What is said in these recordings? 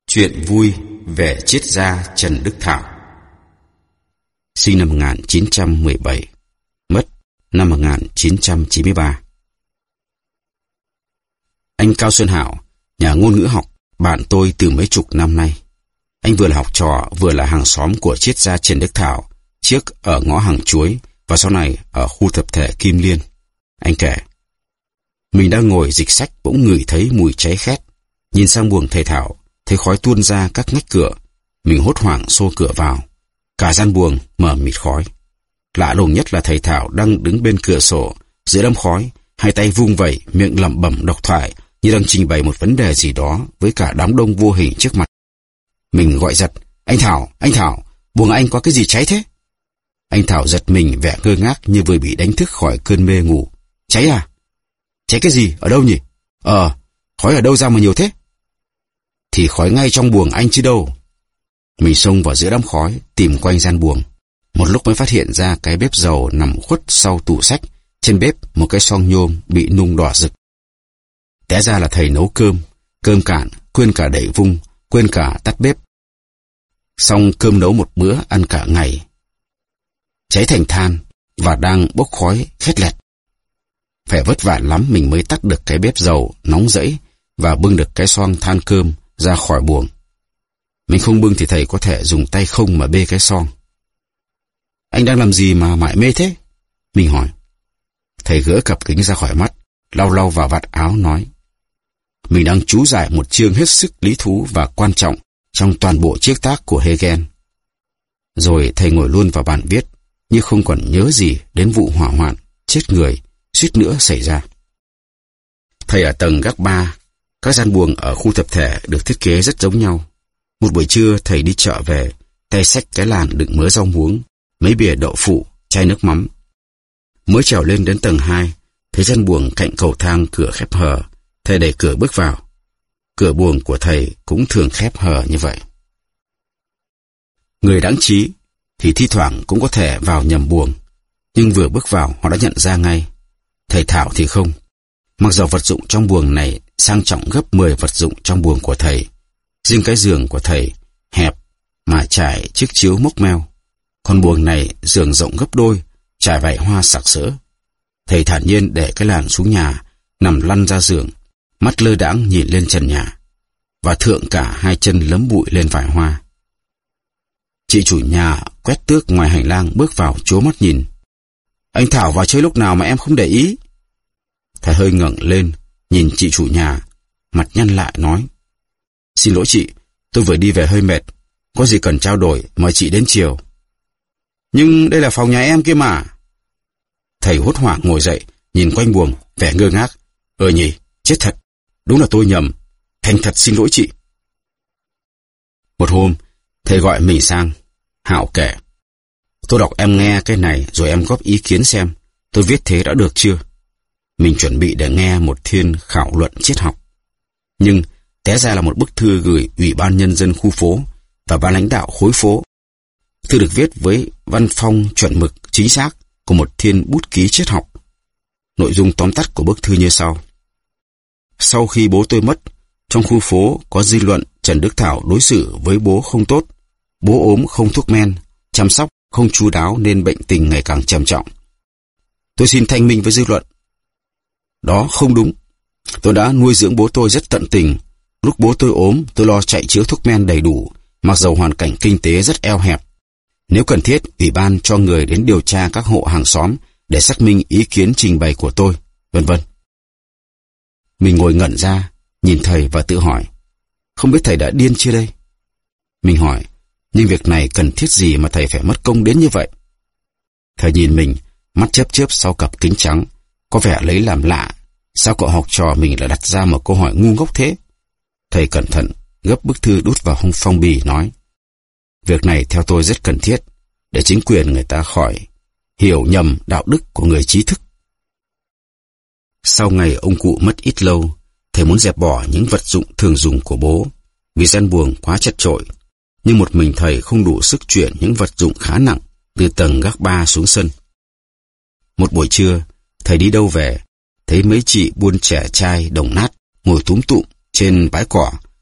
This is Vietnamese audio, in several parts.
Chuyện vui về triết gia Trần Đức Thảo. Sinh năm 1917, mất năm 1993. Anh Cao Xuân Hảo, nhà ngôn ngữ học, bạn tôi từ mấy chục năm nay. Anh vừa là học trò, vừa là hàng xóm của triết gia Trần Đức Thảo, trước ở ngõ Hàng Chuối và sau này ở khu tập thể Kim Liên. Anh kể, mình đang ngồi dịch sách bỗng ngửi thấy mùi cháy khét. Nhìn sang buồng thầy Thảo, thấy khói tuôn ra các ngách cửa. Mình hốt hoảng xô cửa vào. Cả gian buồng mờ mịt khói. Lạ lùng nhất là thầy Thảo đang đứng bên cửa sổ, giữa đám khói, hai tay vung vẩy, miệng lẩm bẩm độc thoại, như đang trình bày một vấn đề gì đó với cả đám đông vô hình trước mặt. Mình gọi giật, anh Thảo, buồng anh có cái gì cháy thế? Anh Thảo giật mình, vẻ ngơ ngác như vừa bị đánh thức khỏi cơn mê ngủ. Cháy à? Cháy cái gì? Ở đâu nhỉ? Khói ở đâu ra mà nhiều thế? Thì khói ngay trong buồng anh chứ đâu. Mình xông vào giữa đám khói, tìm quanh gian buồng. Một lúc mới phát hiện ra cái bếp dầu nằm khuất sau tủ sách. Trên bếp một cái xoong nhôm bị nung đỏ rực. Té ra là thầy nấu cơm cạn, quên cả đậy vung, quên cả tắt bếp. Xong cơm nấu một bữa ăn cả ngày. Cháy thành than và đang bốc khói khét lẹt. Phải vất vả lắm mình mới tắt được cái bếp dầu nóng rẫy và bưng được cái xoong than cơm ra khỏi buồng. Mình không bưng thì thầy có thể dùng tay không mà bê cái xoong. Anh đang làm gì mà mải mê thế? Mình hỏi. Thầy gỡ cặp kính ra khỏi mắt, lau vào vạt áo nói. Mình đang chú giải một chương hết sức lý thú và quan trọng trong toàn bộ chiếc tác của Hegel. Rồi thầy ngồi luôn vào bàn viết, như không còn nhớ gì đến vụ hỏa hoạn chết người suýt nữa xảy ra. Thầy ở tầng gác 3, các gian buồng ở khu tập thể được thiết kế rất giống nhau. Một buổi trưa thầy đi chợ về, tay xách cái làn đựng mớ rau muống, mấy bìa đậu phụ, chai nước mắm. Mới trèo lên đến tầng 2, thấy gian buồng cạnh cầu thang cửa khép hờ, thầy đẩy cửa bước vào. Cửa buồng của thầy cũng thường khép hờ như vậy. Người đáng trí thì thi thoảng cũng có thể vào nhầm buồng, nhưng vừa bước vào họ đã nhận ra ngay. Thầy Thảo thì không. Mặc dầu vật dụng trong buồng này sang trọng gấp 10 vật dụng trong buồng của thầy. Riêng cái giường của thầy hẹp mà trải chiếc chiếu mốc meo. Còn buồng này giường rộng gấp đôi, trải vải hoa sặc sỡ. Thầy thản nhiên để cái làn xuống nhà, nằm lăn ra giường, mắt lơ đãng nhìn lên trần nhà, và thượng cả hai chân lấm bụi lên vải hoa. Chị chủ nhà quét tước ngoài hành lang bước vào trố mắt nhìn. Anh Thảo vào chơi lúc nào mà em không để ý? Thầy hơi ngẩng lên, nhìn chị chủ nhà, mặt nhăn lại nói. Xin lỗi chị, tôi vừa đi về hơi mệt, có gì cần trao đổi mời chị đến chiều. Nhưng đây là phòng nhà em kia mà. Thầy hốt hoảng ngồi dậy, nhìn quanh buồng, vẻ ngơ ngác. Nhỉ, chết thật, đúng là tôi nhầm, thành thật xin lỗi chị. Một hôm, thầy gọi mình sang. Hảo kể. Tôi đọc em nghe cái này rồi em góp ý kiến xem tôi viết thế đã được chưa. Mình chuẩn bị để nghe một thiên khảo luận triết học. Nhưng té ra là một bức thư gửi Ủy ban Nhân dân khu phố và ban lãnh đạo khối phố. Thư được viết với văn phong chuẩn mực chính xác của một thiên bút ký triết học. Nội dung tóm tắt của bức thư như sau. Sau khi bố tôi mất, trong khu phố có dư luận Trần Đức Thảo đối xử với bố không tốt. Bố ốm không thuốc men, chăm sóc không chu đáo nên bệnh tình ngày càng trầm trọng. Tôi xin thanh minh với dư luận. Đó không đúng. Tôi đã nuôi dưỡng bố tôi rất tận tình. Lúc bố tôi ốm, tôi lo chạy chữa thuốc men đầy đủ, mặc dầu hoàn cảnh kinh tế rất eo hẹp. Nếu cần thiết, ủy ban cho người đến điều tra các hộ hàng xóm để xác minh ý kiến trình bày của tôi, vân vân. Mình ngồi ngẩn ra, nhìn thầy và tự hỏi, không biết thầy đã điên chưa đây? Mình hỏi, nhưng việc này cần thiết gì mà thầy phải mất công đến như vậy? Thầy nhìn mình, mắt chớp chớp sau cặp kính trắng, có vẻ lấy làm lạ. Sao cậu học trò mình lại đặt ra một câu hỏi ngu ngốc thế? Thầy cẩn thận, gấp bức thư đút vào phong bì nói. Việc này theo tôi rất cần thiết, để chính quyền người ta khỏi hiểu nhầm đạo đức của người trí thức. Sau ngày ông cụ mất ít lâu, thầy muốn dẹp bỏ những vật dụng thường dùng của bố, vì gian buồng quá chật chội. Nhưng một mình thầy không đủ sức chuyển những vật dụng khá nặng từ tầng gác 3 xuống sân. Một buổi trưa, thầy đi đâu về, thấy mấy chị buôn trẻ trai đồng nát ngồi túm tụm trên bãi cỏ,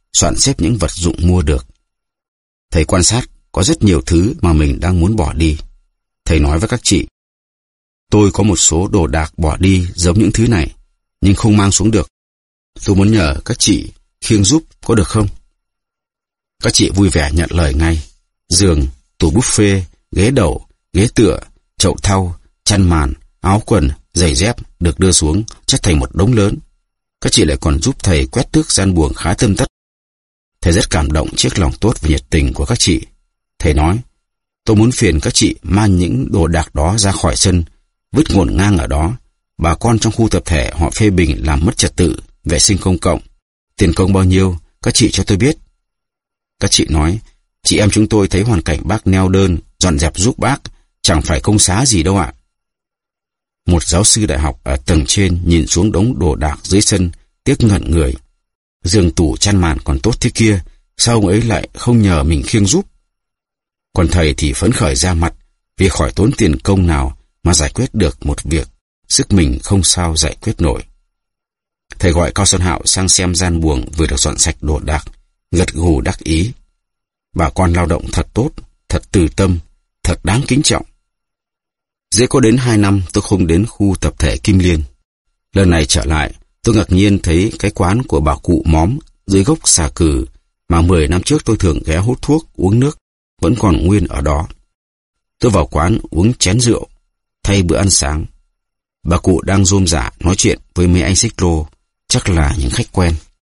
soạn xếp những vật dụng mua được. Thầy quan sát có rất nhiều thứ mà mình đang muốn bỏ đi. Thầy nói với các chị, tôi có một số đồ đạc bỏ đi giống những thứ này, nhưng không mang xuống được. Tôi muốn nhờ các chị khiêng giúp, có được không? Các chị vui vẻ nhận lời ngay. Giường, tủ buffet, ghế đẩu, ghế tựa, chậu thau, chăn màn, áo quần, giày dép được đưa xuống chất thành một đống lớn. Các chị lại còn giúp thầy quét tước gian buồng khá tươm tất. Thầy rất cảm động trước lòng tốt và nhiệt tình của các chị. Thầy nói, tôi muốn phiền các chị mang những đồ đạc đó ra khỏi sân, vứt ngổn ngang ở đó. Bà con trong khu tập thể họ phê bình làm mất trật tự, vệ sinh công cộng. Tiền công bao nhiêu, các chị cho tôi biết. Các chị nói, chị em chúng tôi thấy hoàn cảnh bác neo đơn, dọn dẹp giúp bác, chẳng phải công xá gì đâu ạ. Một giáo sư đại học ở tầng trên nhìn xuống đống đồ đạc dưới sân, tiếc ngẩn người. Giường tủ chăn màn còn tốt thế kia, sao ông ấy lại không nhờ mình khiêng giúp? Còn thầy thì phấn khởi ra mặt, vì khỏi tốn tiền công nào mà giải quyết được một việc sức mình không sao giải quyết nổi. Thầy gọi Cao Xuân Hạo sang xem gian buồng vừa được dọn sạch đồ đạc, gật gù đắc ý. Bà con lao động thật tốt, thật từ tâm, thật đáng kính trọng. Dễ có đến 2 năm tôi không đến khu tập thể Kim Liên. Lần này trở lại, tôi ngạc nhiên thấy cái quán của bà cụ Móm dưới gốc xà cừ mà 10 năm trước tôi thường ghé hút thuốc, uống nước, vẫn còn nguyên ở đó. Tôi vào quán uống chén rượu, thay bữa ăn sáng. Bà cụ đang rôm rả nói chuyện với mấy anh xích lô, chắc là những khách quen.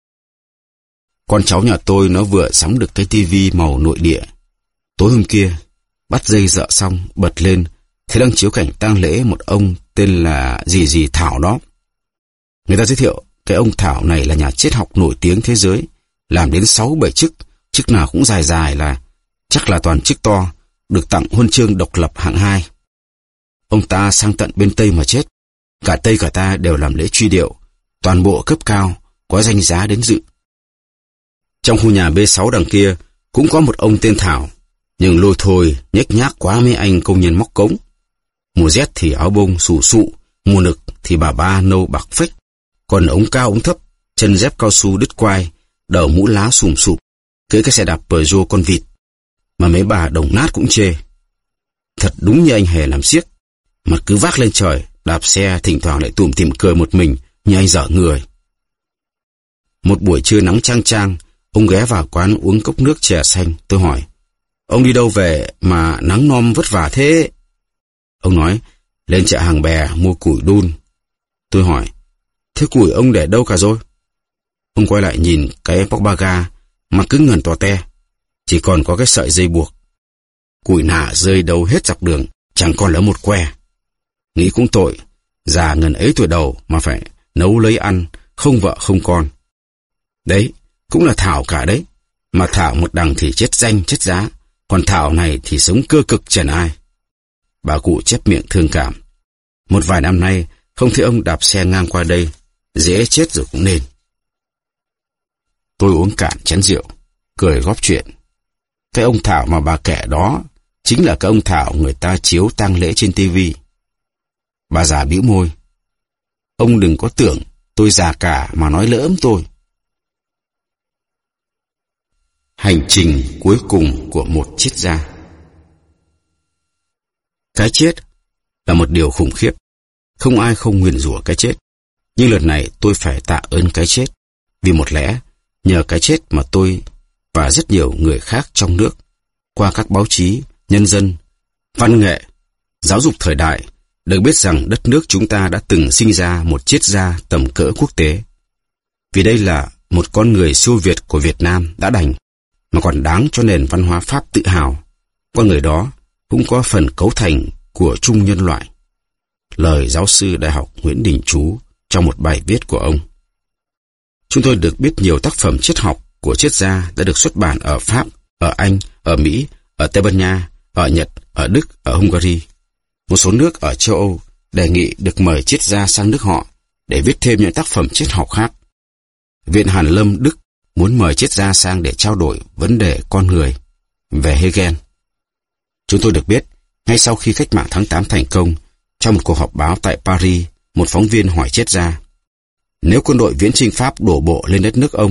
Con cháu nhà tôi nó vừa sắm được cái tivi màu nội địa. Tối hôm kia, bắt dây dợ xong, bật lên, thấy đang chiếu cảnh tang lễ một ông tên là gì Thảo đó. Người ta giới thiệu cái ông Thảo này là nhà triết học nổi tiếng thế giới, làm đến 6-7 chức nào cũng dài là chắc là toàn chức to, được tặng huân chương độc lập hạng 2. Ông ta sang tận bên Tây mà chết, cả Tây cả ta đều làm lễ truy điệu, toàn bộ cấp cao có danh giá đến dự. Trong khu nhà B6 đằng kia cũng có một ông tên Thảo, nhưng lôi thôi nhếch nhác quá mấy anh công nhân móc cống. Mùa rét thì áo bông xù xụ, mùa nực thì bà ba nâu bạc phách, còn ống cao ống thấp, chân dép cao su đứt quai, đầu mũ lá sùm sụp, cưỡi cái xe đạp Peugeot con vịt, mà mấy bà đồng nát cũng chê. Thật đúng như anh Hề làm xiếc, mặt cứ vác lên trời, đạp xe thỉnh thoảng lại tủm tỉm cười một mình như anh dở người. Một buổi trưa nắng chang chang, ông ghé vào quán uống cốc nước chè xanh. Tôi hỏi, ông đi đâu về mà nắng nom vất vả thế? Ông nói, lên chợ Hàng Bè mua củi đun. Tôi hỏi, thế củi ông để đâu cả rồi? Ông quay lại nhìn cái bóc ba ga mà cứng ngần to te, chỉ còn có cái sợi dây buộc. Củi nả rơi đâu hết dọc đường, chẳng còn lỡ một que. Nghĩ cũng tội, già ngần ấy tuổi đầu mà phải nấu lấy ăn, không vợ không con. Đấy, cũng là Thảo cả đấy, mà Thảo một đằng thì chết danh chết giá, còn Thảo này thì sống cơ cực trần ai. Bà cụ chép miệng thương cảm. Một vài năm nay không thấy ông đạp xe ngang qua đây, dễ chết rồi cũng nên. Tôi uống cạn chén rượu, cười góp chuyện. Cái ông Thảo mà bà kể đó chính là cái ông Thảo người ta chiếu tang lễ trên tivi. Bà già bĩu môi. Ông đừng có tưởng tôi già cả mà nói lỡm tôi. Hành trình cuối cùng của một triết gia. Cái chết là một điều khủng khiếp. Không ai không nguyền rủa cái chết. Nhưng lần này tôi phải tạ ơn cái chết. Vì một lẽ, nhờ cái chết mà tôi và rất nhiều người khác trong nước, qua các báo chí, nhân dân, văn nghệ, giáo dục thời đại, được biết rằng đất nước chúng ta đã từng sinh ra một triết gia tầm cỡ quốc tế. Vì đây là một con người siêu việt của Việt Nam đã đành, mà còn đáng cho nền văn hóa Pháp tự hào. Con người đó cũng có phần cấu thành của chung nhân loại. Lời giáo sư Đại học Nguyễn Đình Trú trong một bài viết của ông. Chúng tôi được biết nhiều tác phẩm triết học của triết gia đã được xuất bản ở Pháp, ở Anh, ở Mỹ, ở Tây Ban Nha, ở Nhật, ở Đức, ở Hungary. Một số nước ở châu Âu đề nghị được mời triết gia sang nước họ để viết thêm những tác phẩm triết học khác. Viện Hàn Lâm Đức muốn mời triết gia sang để trao đổi vấn đề con người về Hegel. Chúng tôi được biết, ngay sau khi cách mạng tháng 8 thành công, trong một cuộc họp báo tại Paris, một phóng viên hỏi triết gia, nếu quân đội viễn chinh Pháp đổ bộ lên đất nước ông,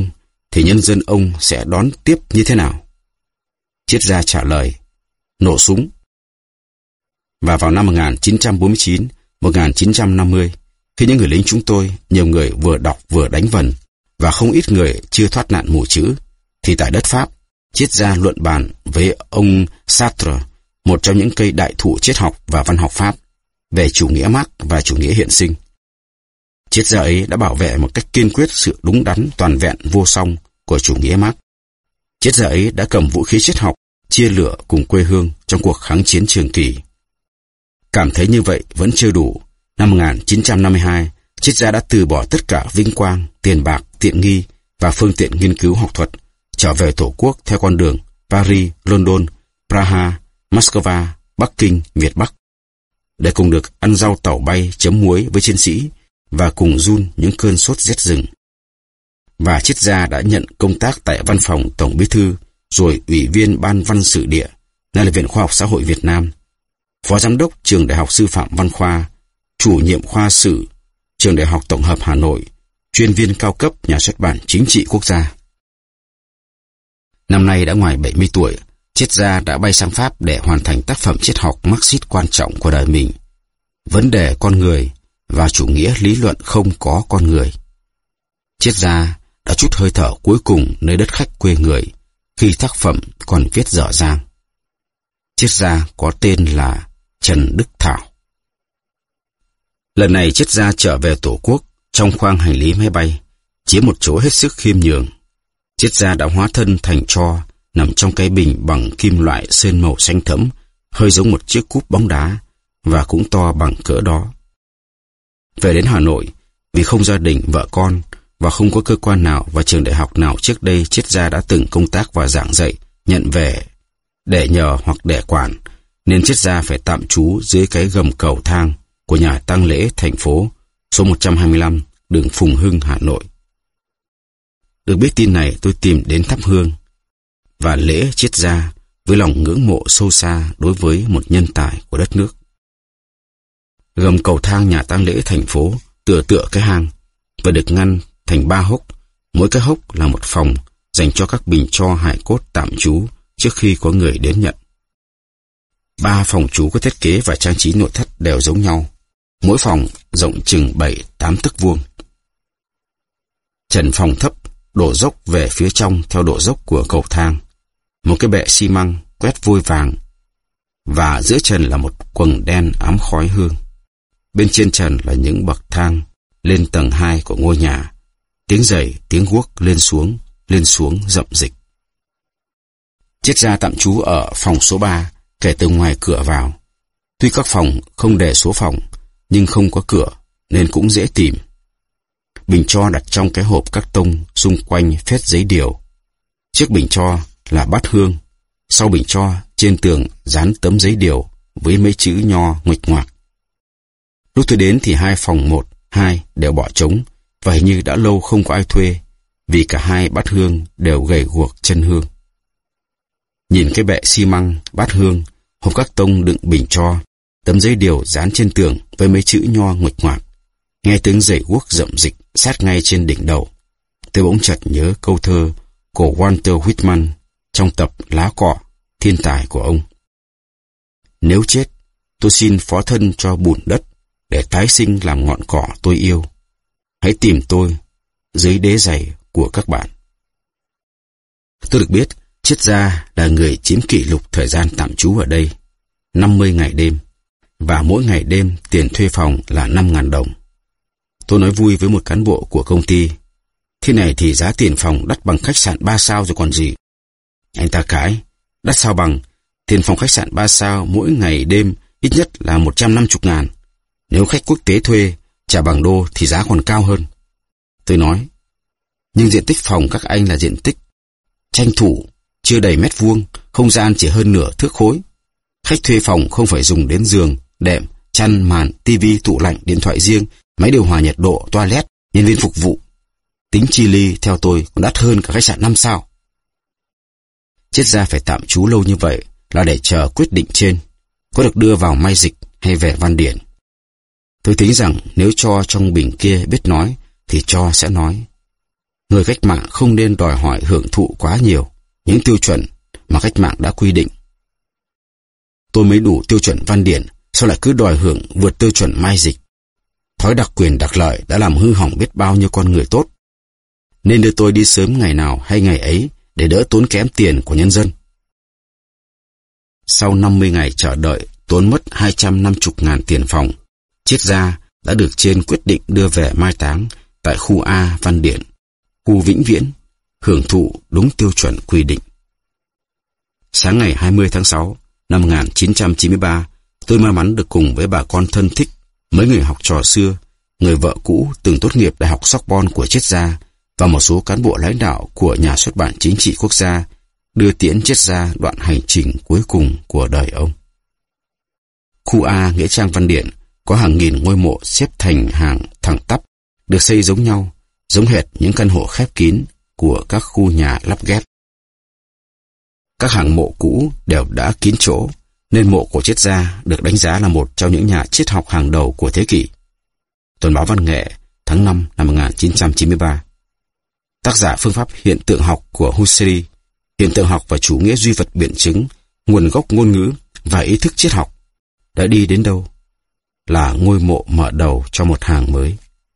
thì nhân dân ông sẽ đón tiếp như thế nào? Triết gia trả lời, nổ súng. Và vào năm 1949, 1950, khi những người lính chúng tôi, nhiều người vừa đọc vừa đánh vần, và không ít người chưa thoát nạn mù chữ, thì tại đất Pháp, triết gia luận bàn với ông Sartre, một trong những cây đại thụ triết học và văn học Pháp, về chủ nghĩa Marx và chủ nghĩa hiện sinh. Triết gia ấy đã bảo vệ một cách kiên quyết sự đúng đắn toàn vẹn vô song của chủ nghĩa Marx. Triết gia ấy đã cầm vũ khí triết học chia lửa cùng quê hương trong cuộc kháng chiến trường kỳ. Cảm thấy như vậy vẫn chưa đủ, năm 1952, triết gia đã từ bỏ tất cả vinh quang, tiền bạc, tiện nghi và phương tiện nghiên cứu học thuật, trở về Tổ quốc theo con đường Paris, London, Praha, Moscow, Bắc Kinh, Việt Bắc, để cùng được ăn rau tàu bay chấm muối với chiến sĩ và cùng run những cơn sốt rét rừng. Và triết gia đã nhận công tác tại văn phòng Tổng Bí thư, rồi ủy viên Ban Văn Sử Địa, nay là Viện Khoa học Xã hội Việt Nam, Phó Giám đốc Trường Đại học Sư phạm Văn Khoa, Chủ nhiệm khoa Sử, Trường Đại học Tổng hợp Hà Nội, chuyên viên cao cấp Nhà xuất bản Chính trị Quốc gia. Năm nay đã ngoài 70 tuổi, triết gia đã bay sang Pháp để hoàn thành tác phẩm triết học Marxist quan trọng của đời mình, Vấn đề con người và chủ nghĩa lý luận không có con người. Triết gia đã trút hơi thở cuối cùng nơi đất khách quê người khi tác phẩm còn viết dở dang. Triết gia có tên là Trần Đức Thảo. Lần này triết gia trở về Tổ quốc trong khoang hành lý máy bay, chiếm một chỗ hết sức khiêm nhường. Triết gia đã hóa thân thành tro nằm trong cái bình bằng kim loại sơn màu xanh thẫm, hơi giống một chiếc cúp bóng đá và cũng to bằng cỡ đó. Về đến Hà Nội, vì không gia đình, vợ con và không có cơ quan nào và trường đại học nào trước đây triết gia đã từng công tác và giảng dạy, nhận về để nhờ hoặc để quản, nên triết gia phải tạm trú dưới cái gầm cầu thang của nhà tang lễ thành phố số 125 đường Phùng Hưng, Hà Nội. Được biết tin này, tôi tìm đến thắp hương và lễ triết gia với lòng ngưỡng mộ sâu xa đối với một nhân tài của đất nước. Gầm cầu thang nhà tang lễ thành phố tựa cái hang và được ngăn thành 3 hốc, mỗi cái hốc là một phòng dành cho các bình tro hài cốt tạm trú trước khi có người đến nhận. 3 phòng trú có thiết kế và trang trí nội thất đều giống nhau, mỗi phòng rộng chừng 7-8 tấc vuông. Trần phòng thấp đổ dốc về phía trong theo độ dốc của cầu thang, một cái bệ xi măng quét vôi vàng, và giữa trần là một quầng đen ám khói hương. Bên trên trần là những bậc thang lên tầng 2 của ngôi nhà, tiếng giày, tiếng guốc lên xuống rậm rịch. Triết gia tạm trú ở phòng số 3 kể từ ngoài cửa vào. Tuy các phòng không để số phòng, nhưng không có cửa nên cũng dễ tìm. Bình tro đặt trong cái hộp các tông xung quanh phết giấy điều. Trước bình tro là bát hương, sau bình tro trên tường dán tấm giấy điều với mấy chữ nho nguệch ngoạc. Lúc tôi đến thì 2 phòng 1, 2 đều bỏ trống và hình như đã lâu không có ai thuê, vì cả 2 bát hương đều gầy guộc chân hương. Nhìn cái bệ xi măng, bát hương, hộp các tông đựng bình tro, tấm giấy điều dán trên tường với mấy chữ nho nguệch ngoạc, nghe tiếng giày guốc rậm rịch sát ngay trên đỉnh đầu, tôi bỗng chợt nhớ câu thơ của Walter Whitman trong tập Lá cọ, thiên tài của ông. Nếu chết, tôi xin phó thân cho bùn đất để tái sinh làm ngọn cỏ tôi yêu. Hãy tìm tôi dưới đế giày của các bạn. Tôi được biết triết gia là người chiếm kỷ lục thời gian tạm trú ở đây, 50 ngày đêm, và mỗi ngày đêm tiền thuê phòng là 5.000 đồng. Tôi nói vui với một cán bộ của công ty, thế này thì giá tiền phòng đắt bằng khách sạn 3 sao rồi còn gì. Anh ta cãi, đắt sao bằng, tiền phòng khách sạn 3 sao mỗi ngày đêm ít nhất là 150.000. Nếu khách quốc tế thuê, trả bằng đô thì giá còn cao hơn. Tôi nói, nhưng diện tích phòng các anh là diện tích tranh thủ, chưa đầy mét vuông, không gian chỉ hơn nửa thước khối. Khách thuê phòng không phải dùng đến giường, đệm, chăn, màn, tivi, tủ lạnh, điện thoại riêng, máy điều hòa nhiệt độ, toilet, nhân viên phục vụ. Tính chi ly theo tôi còn đắt hơn cả khách sạn 5 sao. Triết gia phải tạm trú lâu như vậy là để chờ quyết định trên, có được đưa vào may dịch hay về văn điển. Tôi tính rằng nếu cho trong bình kia biết nói thì cho sẽ nói. Người cách mạng không nên đòi hỏi hưởng thụ quá nhiều những tiêu chuẩn mà cách mạng đã quy định. Tôi mới đủ tiêu chuẩn văn điển, sao lại cứ đòi hưởng vượt tiêu chuẩn mai dịch? Thói đặc quyền đặc lợi đã làm hư hỏng biết bao nhiêu con người tốt. Nên đưa tôi đi sớm ngày nào hay ngày ấy để đỡ tốn kém tiền của nhân dân. Sau 50 ngày chờ đợi tốn mất 250.000 tiền phòng, triết gia đã được trên quyết định đưa về mai táng tại khu A Văn Điển, khu vĩnh viễn, hưởng thụ đúng tiêu chuẩn quy định. Sáng ngày 20 tháng 6 năm 1993, tôi may mắn được cùng với bà con thân thích, mấy người học trò xưa, người vợ cũ từng tốt nghiệp Đại học Sorbonne của triết gia và một số cán bộ lãnh đạo của Nhà xuất bản Chính trị Quốc gia đưa tiễn triết gia đoạn hành trình cuối cùng của đời ông. Khu A nghĩa trang Văn Điển có hàng nghìn ngôi mộ xếp thành hàng thẳng tắp, được xây giống nhau, giống hệt những căn hộ khép kín của các khu nhà lắp ghép. Các hàng mộ cũ đều đã kín chỗ, nên mộ của triết gia được đánh giá là một trong những nhà triết học hàng đầu của thế kỷ. Tuần báo Văn nghệ tháng 5 năm 1993. Tác giả phương pháp hiện tượng học của Husserl, hiện tượng học và chủ nghĩa duy vật biện chứng, nguồn gốc ngôn ngữ và ý thức triết học đã đi đến đâu? Là ngôi mộ mở đầu cho một hàng mới.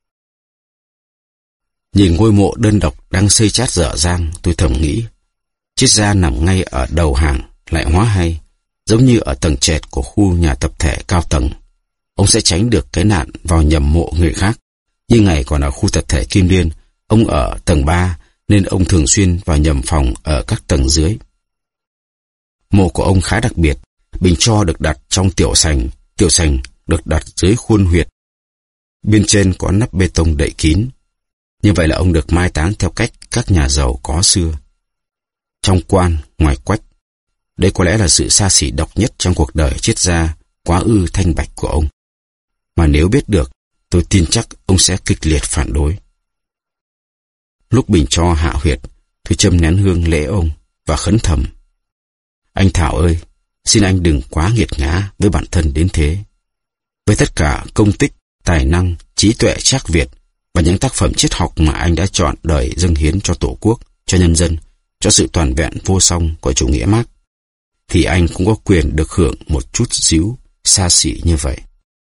Nhìn ngôi mộ đơn độc đang xây chát dở dang, tôi thầm nghĩ, triết gia nằm ngay ở đầu hàng lại hóa hay, giống như ở tầng trệt của khu nhà tập thể cao tầng. Ông sẽ tránh được cái nạn vào nhầm mộ người khác. Như ngày còn ở khu tập thể Kim Liên, ông ở tầng 3 nên ông thường xuyên vào nhầm phòng ở các tầng dưới. Mộ của ông khá đặc biệt, bình tro được đặt trong tiểu sành được đặt dưới khuôn huyệt. Bên trên có nắp bê tông đậy kín. Như vậy là ông được mai táng theo cách các nhà giàu có xưa. Trong quan, ngoài quách. Đây có lẽ là sự xa xỉ độc nhất trong cuộc đời triết gia quá ư thanh bạch của ông. Mà nếu biết được, tôi tin chắc ông sẽ kịch liệt phản đối. Lúc bình tro hạ huyệt, tôi châm nén hương lễ ông và khấn thầm. Anh Thảo ơi, xin anh đừng quá nghiệt ngã với bản thân đến thế. Với tất cả công tích, tài năng, trí tuệ trác Việt và những tác phẩm triết học mà anh đã chọn đời dâng hiến cho Tổ quốc, cho nhân dân, cho sự toàn vẹn vô song của chủ nghĩa Mác, thì anh cũng có quyền được hưởng một chút xíu xa xỉ như vậy.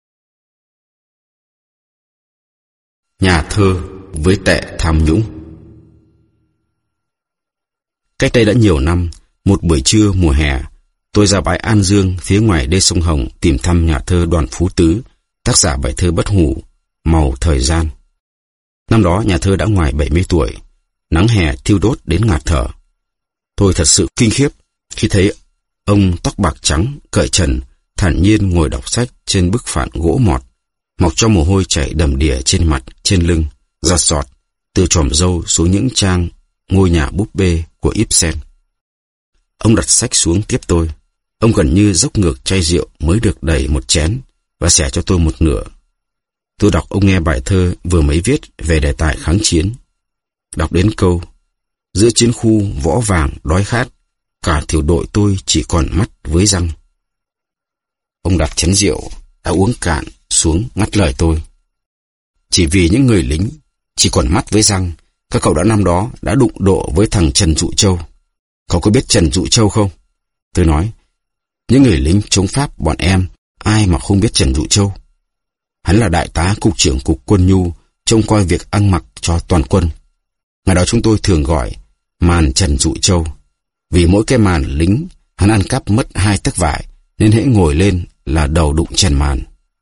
Nhà thơ với tệ tham nhũng. Cách đây đã nhiều năm, một buổi trưa mùa hè, tôi ra bãi An Dương phía ngoài đê sông Hồng tìm thăm nhà thơ Đoàn Phú Tứ, tác giả bài thơ bất hủ Màu Thời Gian. Năm đó nhà thơ đã ngoài 70 tuổi, nắng hè thiêu đốt đến ngạt thở. Tôi thật sự kinh khiếp khi thấy ông tóc bạc trắng, cởi trần, thản nhiên ngồi đọc sách trên bức phản gỗ mọt, mọc cho mồ hôi chảy đầm đìa trên mặt, trên lưng, giọt giọt từ chòm râu xuống những trang Ngôi nhà búp bê của Ibsen. Ông đặt sách xuống tiếp tôi. Ông gần như dốc ngược chai rượu mới được đầy một chén và xẻ cho tôi một nửa. Tôi đọc ông nghe bài thơ vừa mới viết về đề tài kháng chiến. Đọc đến câu giữa chiến khu võ vàng đói khát, cả tiểu đội tôi chỉ còn mắt với răng. Ông đặt chén rượu đã uống cạn xuống ngắt lời tôi. Chỉ vì những người lính chỉ còn mắt với răng, các cậu đã năm đó đã đụng độ với thằng Trần Dụ Châu. Cậu có biết Trần Dụ Châu không? Tôi nói, những người lính chống Pháp bọn em, ai mà không biết Trần Dụ Châu. Hắn là đại tá cục trưởng cục quân nhu, trông coi việc ăn mặc cho toàn quân. Ngày đó chúng tôi thường gọi màn Trần Dụ Châu. Vì mỗi cái màn lính, hắn ăn cắp mất 2 tấc vải, nên hễ ngồi lên là đầu đụng chân màn.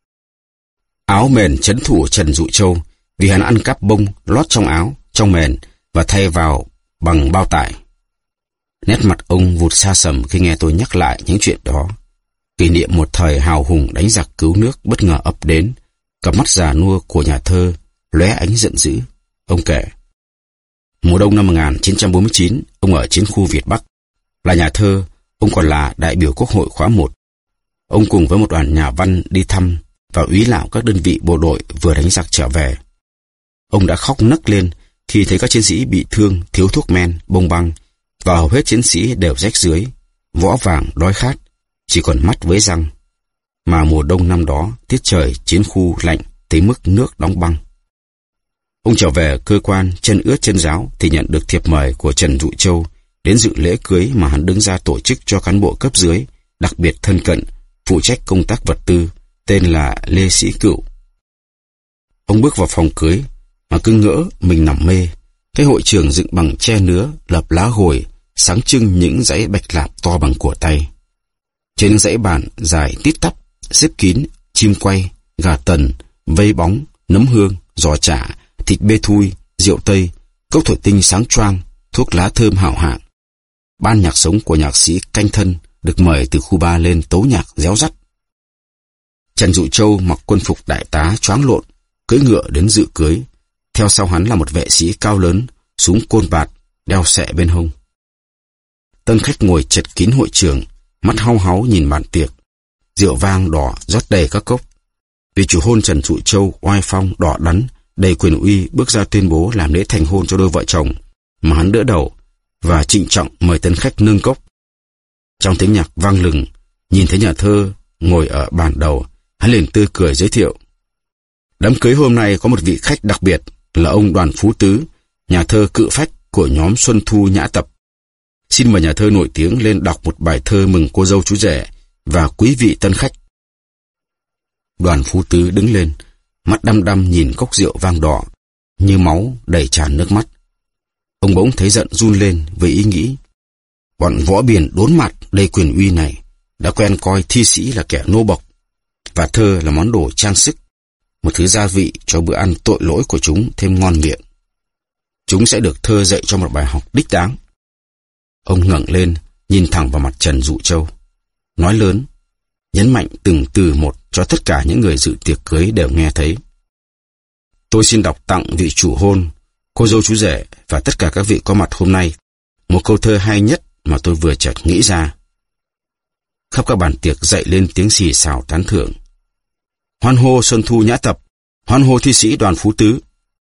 Áo mền trấn thủ Trần Dụ Châu, vì hắn ăn cắp bông lót trong áo, trong mền và thay vào bằng bao tải. Nét mặt ông vụt xa sầm khi nghe tôi nhắc lại những chuyện đó. Kỷ niệm một thời hào hùng đánh giặc cứu nước bất ngờ ập đến. Cặp mắt già nua của nhà thơ lóe ánh giận dữ. Ông kể, mùa đông năm 1949, ông ở chiến khu Việt Bắc. Là nhà thơ, ông còn là đại biểu Quốc hội khóa 1. Ông cùng với một đoàn nhà văn đi thăm và úy lạo các đơn vị bộ đội vừa đánh giặc trở về. Ông đã khóc nấc lên khi thấy các chiến sĩ bị thương, thiếu thuốc men, bông băng, và hầu hết chiến sĩ đều rách rưới, võ vàng đói khát, chỉ còn mắt với răng. Mà mùa đông năm đó, tiết trời chiến khu lạnh tới mức nước đóng băng. Ông trở về cơ quan chân ướt chân ráo thì nhận được thiệp mời của Trần Dụ Châu đến dự lễ cưới mà hắn đứng ra tổ chức cho cán bộ cấp dưới, đặc biệt thân cận, phụ trách công tác vật tư, tên là Lê Sĩ Cựu. Ông bước vào phòng cưới mà cứ ngỡ mình nằm mê. Cái hội trường dựng bằng tre nứa, lập lá gồi, sáng trưng những dãy bạch lạp to bằng cổ tay. Trên những dãy bàn dài tít tắp, xếp kín, chim quay, gà tần, vây bóng, nấm hương, giò chả, thịt bê thui, rượu tây, cốc thủy tinh sáng choang, thuốc lá thơm hảo hạng. Ban nhạc sống của nhạc sĩ Canh Thân được mời từ khu 3 lên tấu nhạc réo rắt. Trần Dụ Châu mặc quân phục đại tá choáng lộn, cưỡi ngựa đến dự cưới. Theo sau hắn là một vệ sĩ cao lớn, súng côn vạt, đeo xẹ bên hông. Tân khách ngồi chật kín hội trường, mắt hau háu nhìn bàn tiệc. Rượu vang đỏ rót đầy các cốc. Vị chủ hôn Trần Dụ Châu oai phong đỏ đắn, đầy quyền uy bước ra tuyên bố làm lễ thành hôn cho đôi vợ chồng, mà hắn đỡ đầu và trịnh trọng mời tân khách nâng cốc. Trong tiếng nhạc vang lừng, nhìn thấy nhà thơ ngồi ở bàn đầu, hắn liền tươi cười giới thiệu. Đám cưới hôm nay có một vị khách đặc biệt là ông Đoàn Phú Tứ, nhà thơ cự phách của nhóm Xuân Thu Nhã Tập. Xin mời nhà thơ nổi tiếng lên đọc một bài thơ mừng cô dâu chú rể và quý vị tân khách. Đoàn Phú Tứ đứng lên, mắt đăm đăm nhìn cốc rượu vang đỏ, như máu đầy tràn nước mắt. Ông bỗng thấy giận run lên với ý nghĩ. Bọn võ biền đốn mặt đầy quyền uy này đã quen coi thi sĩ là kẻ nô bộc, và thơ là món đồ trang sức, một thứ gia vị cho bữa ăn tội lỗi của chúng thêm ngon miệng. Chúng sẽ được thơ dạy cho một bài học đích đáng. Ông ngẩng lên, nhìn thẳng vào mặt Trần Dụ Châu, nói lớn, nhấn mạnh từng từ một cho tất cả những người dự tiệc cưới đều nghe thấy. Tôi xin đọc tặng vị chủ hôn, cô dâu chú rể và tất cả các vị có mặt hôm nay một câu thơ hay nhất mà tôi vừa chợt nghĩ ra. Khắp các bàn tiệc dậy lên tiếng xì xào tán thưởng. Hoan hô Xuân Thu Nhã Tập, hoan hô thi sĩ Đoàn Phú Tứ.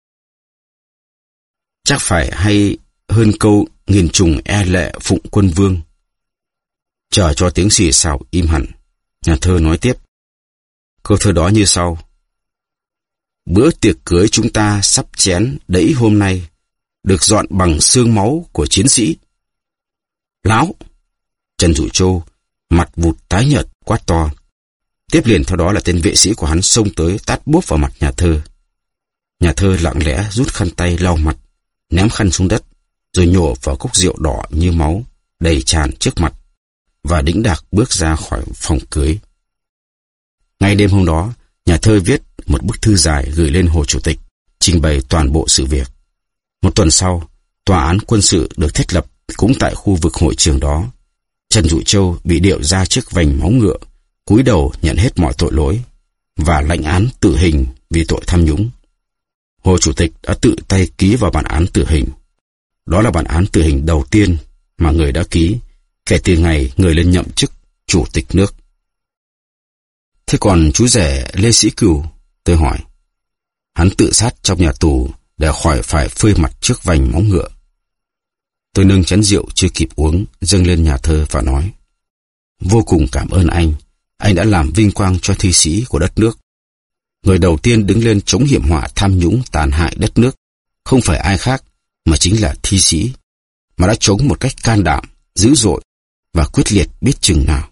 Chắc phải hay hơn câu nghìn trùng e lệ phụng quân vương. Chờ cho tiếng xì xào im hẳn, nhà thơ nói tiếp. Câu thơ đó như sau. Bữa tiệc cưới chúng ta sắp chén đẫy hôm nay được dọn bằng xương máu của chiến sĩ. Láo! Trần Dụ Châu mặt vụt tái nhợt quát to. Tiếp liền theo đó là tên vệ sĩ của hắn xông tới tát bốp vào mặt nhà thơ. Nhà thơ lặng lẽ rút khăn tay lau mặt, ném khăn xuống đất, rồi nhổ vào cốc rượu đỏ như máu đầy tràn trước mặt và đĩnh đạc bước ra khỏi phòng cưới. Ngay đêm hôm đó, nhà thơ viết một bức thư dài gửi lên Hồ Chủ tịch, trình bày toàn bộ sự việc. Một tuần sau, tòa án quân sự được thiết lập cũng tại khu vực hội trường đó. Trần Dụ Châu bị điệu ra trước vành móng ngựa, cúi đầu nhận hết mọi tội lỗi và lãnh án tử hình vì tội tham nhũng. Hồ Chủ tịch đã tự tay ký vào bản án tử hình. Đó là bản án tử hình đầu tiên mà người đã ký kể từ ngày người lên nhậm chức Chủ tịch nước. Thế còn chú rể Lê Sĩ Cửu, tôi hỏi. Hắn tự sát trong nhà tù để khỏi phải phơi mặt trước vành móng ngựa. Tôi nâng chén rượu chưa kịp uống dâng lên nhà thơ và nói. Vô cùng cảm ơn anh đã làm vinh quang cho thi sĩ của đất nước. Người đầu tiên đứng lên chống hiểm họa tham nhũng tàn hại đất nước không phải ai khác mà chính là thi sĩ, mà đã chống một cách can đảm, dữ dội và quyết liệt biết chừng nào.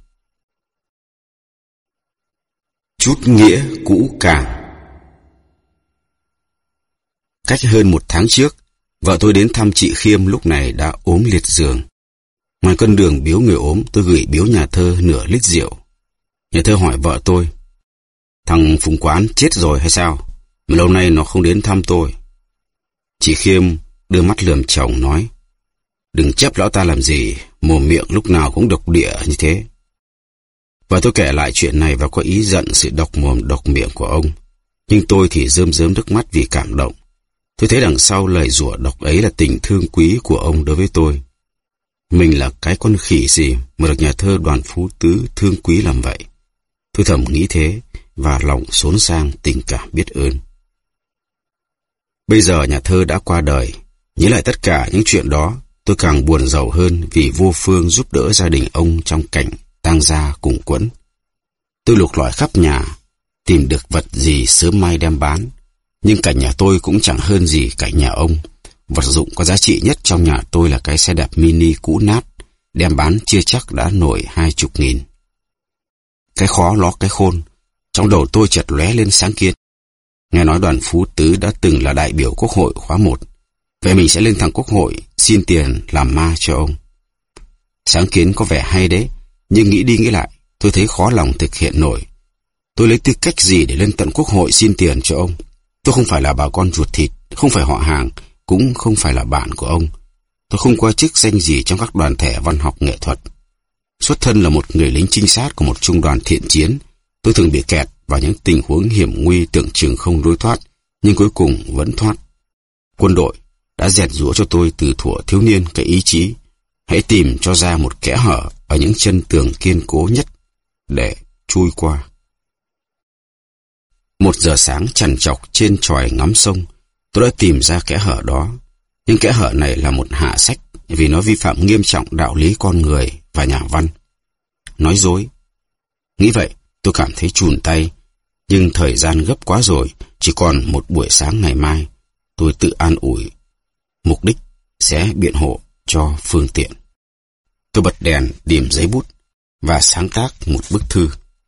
Chút nghĩa cũ càng. Cách hơn 1 tháng trước, vợ tôi đến thăm chị Khiêm lúc này đã ốm liệt giường. Ngoài con đường biếu người ốm, tôi gửi biếu nhà thơ nửa lít rượu. Nhà thơ hỏi vợ tôi, thằng Phùng Quán chết rồi hay sao? Mà lâu nay nó không đến thăm tôi. Chị Khiêm đưa mắt lườm chồng nói, đừng chấp lão ta làm gì, mồm miệng lúc nào cũng độc địa như thế. Và tôi kể lại chuyện này và có ý giận sự độc mồm độc miệng của ông. Nhưng tôi thì rơm rớm nước mắt vì cảm động. Tôi thấy đằng sau lời rủa độc ấy là tình thương quý của ông đối với tôi. Mình là cái con khỉ gì mà được nhà thơ Đoàn Phú Tứ thương quý làm vậy. Tôi thầm nghĩ thế và lòng xốn sang tình cảm biết ơn. Bây giờ nhà thơ đã qua đời, nhớ lại tất cả những chuyện đó, tôi càng buồn rầu hơn vì vô phương giúp đỡ gia đình ông trong cảnh tang gia cùng quẫn. Tôi lục lọi khắp nhà, tìm được vật gì sớm mai đem bán, Nhưng cảnh nhà tôi cũng chẳng hơn gì cảnh nhà ông. Vật dụng có giá trị nhất trong nhà tôi là cái xe đạp mini cũ nát, đem bán chưa chắc đã nổi 20.000. Cái khó ló cái khôn, trong đầu tôi chợt lóe lên sáng kiến. Nghe nói Đoàn Phú Tứ đã từng là đại biểu Quốc hội khóa 1. Vậy mình sẽ lên thẳng Quốc hội xin tiền làm ma cho ông. Sáng kiến có vẻ hay đấy, nhưng nghĩ đi nghĩ lại, tôi thấy khó lòng thực hiện nổi. Tôi lấy tư cách gì để lên tận Quốc hội xin tiền cho ông? Tôi không phải là bà con ruột thịt, không phải họ hàng, cũng không phải là bạn của ông. Tôi không có chức danh gì trong các đoàn thể văn học nghệ thuật. Xuất thân là một người lính trinh sát của một trung đoàn thiện chiến, tôi thường bị kẹt vào những tình huống hiểm nguy tưởng chừng không lối thoát, nhưng cuối cùng vẫn thoát. Quân đội đã rèn giũa cho tôi từ thuở thiếu niên cái ý chí, hãy tìm cho ra một kẽ hở ở những chân tường kiên cố nhất để chui qua. 1 giờ sáng trằn trọc trên chòi ngắm sông, tôi đã tìm ra kẽ hở đó. Nhưng kẽ hở này là một hạ sách vì nó vi phạm nghiêm trọng đạo lý con người và nhà văn. Nói dối. Nghĩ vậy, tôi cảm thấy chùn tay, nhưng thời gian gấp quá rồi, chỉ còn một buổi sáng ngày mai. Tôi tự an ủi, mục đích sẽ biện hộ cho phương tiện. Tôi bật đèn, điểm giấy bút và sáng tác một bức thư.